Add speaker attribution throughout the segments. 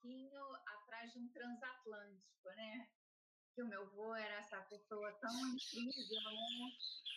Speaker 1: pouquinho atrás de um transatlântico, né? Que o meu avô era essa pessoa tão incrível, né?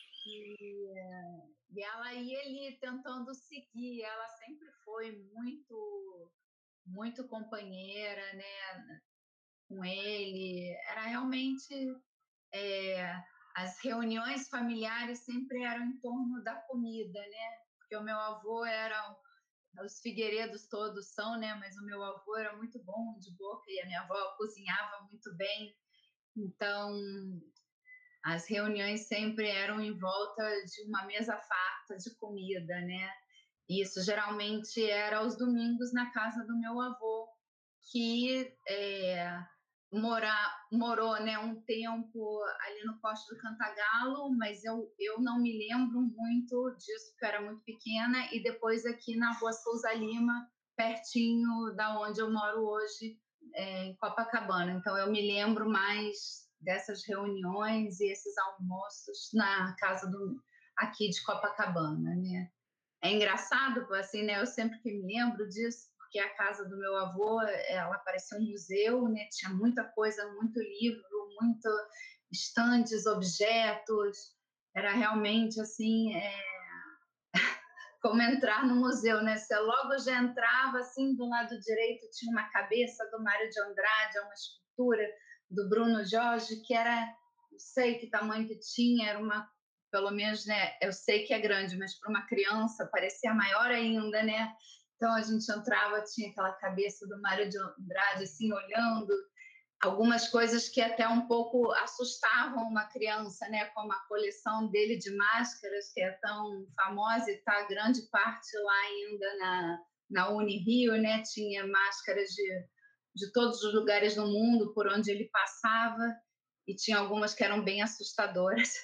Speaker 1: E ela ia ali tentando seguir, ela sempre foi muito companheira, né, com ele. Era realmente, é, as reuniões familiares sempre eram em torno da comida, né? Porque o meu avô era, os Figueiredos todos são, né? Mas o meu avô era muito bom de boca e a minha avó cozinhava muito bem. Então, as reuniões sempre eram em volta de uma mesa farta de comida, né? Isso geralmente era aos domingos na casa do meu avô, que morou, né, um tempo ali no Poste do Cantagalo, mas eu não me lembro muito disso, porque eu era muito pequena, e depois aqui na Rua Souza Lima, pertinho da onde eu moro hoje, em Copacabana. Então eu me lembro mais dessas reuniões e esses almoços na casa aqui de Copacabana, né? É engraçado, assim, né? Eu sempre que me lembro disso, porque a casa do meu avô, ela parecia um museu, né? Tinha muita coisa, muito livro, muito estantes, objetos. Era realmente assim, como entrar no museu, né? Você logo já entrava assim, do lado direito tinha uma cabeça do Mário de Andrade, uma escultura do Bruno Jorge, que era, não sei que tamanho que tinha, era uma, pelo menos, né? Eu sei que é grande, mas para uma criança parecia maior ainda, né? Então a gente entrava, tinha aquela cabeça do Mário de Andrade assim olhando, algumas coisas que até um pouco assustavam uma criança, né? Como a coleção dele de máscaras, que é tão famosa e está grande parte lá ainda na Unirio, né? Tinha máscaras de todos os lugares do mundo por onde ele passava, e tinha algumas que eram bem assustadoras.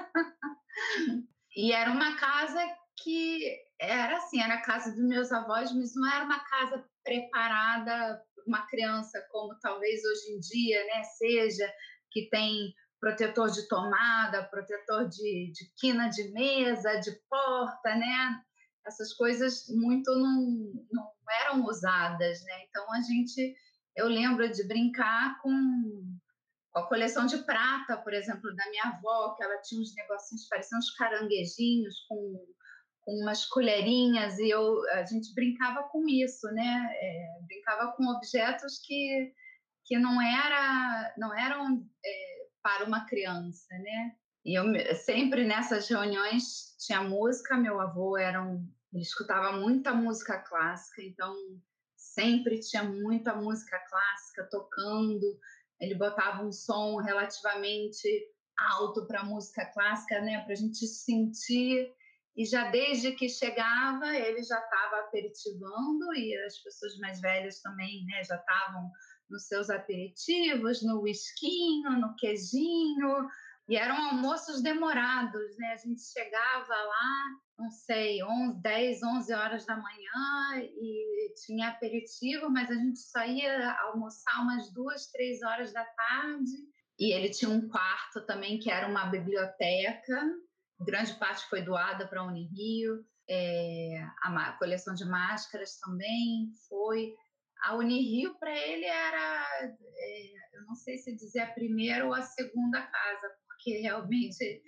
Speaker 1: E era uma casa que era assim, era a casa dos meus avós, mas não era uma casa preparada para uma criança como talvez hoje em dia, né, seja, que tem protetor de tomada, protetor de quina de mesa, de porta, né? Essas coisas muito não eram usadas, né? Então eu lembro de brincar com a coleção de prata, por exemplo, da minha avó, que ela tinha uns negocinhos, pareciam uns caranguejinhos com umas colherinhas, e a gente brincava com isso, né? Brincava com objetos que não eram para uma criança, né? E eu sempre nessas reuniões tinha música, meu avô ele escutava muita música clássica, então sempre tinha muita música clássica tocando. Ele botava um som relativamente alto para música clássica, né, para a gente sentir. E já desde que chegava, ele já estava aperitivando, e as pessoas mais velhas também, né, já estavam nos seus aperitivos, no whiskinho, no queijinho, e eram almoços demorados, né? A gente chegava lá, não sei, 11, 10, 11 horas da manhã, e tinha aperitivo, mas a gente só ia almoçar umas 2, 3 horas da tarde. E ele tinha um quarto também que era uma biblioteca, grande parte foi doada para a Unirio, a coleção de máscaras também foi. A Unirio para ele era, eu não sei se dizer a primeira ou a segunda casa, porque realmente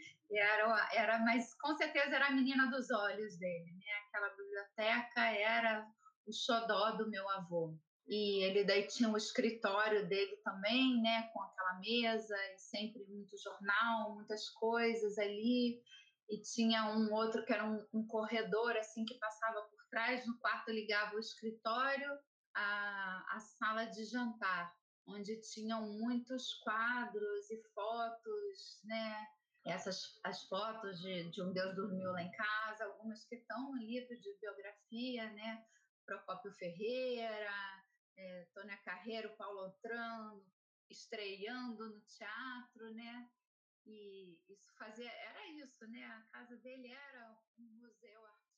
Speaker 1: mas com certeza era a menina dos olhos dele, né? Aquela biblioteca era o xodó do meu avô. E ele daí tinha o escritório dele também, né? Com aquela mesa e sempre muito jornal, muitas coisas ali. E tinha um outro que era um corredor assim que passava por trás, no quarto ligava o escritório à sala de jantar, onde tinham muitos quadros e fotos, né? As fotos de Um Deus Dormiu Lá em Casa, algumas que estão no livro de biografia, né? Procópio Ferreira, Tônia Carreiro, Paulo Otran, estreando no teatro, né? E isso era isso, né? A casa dele era um museu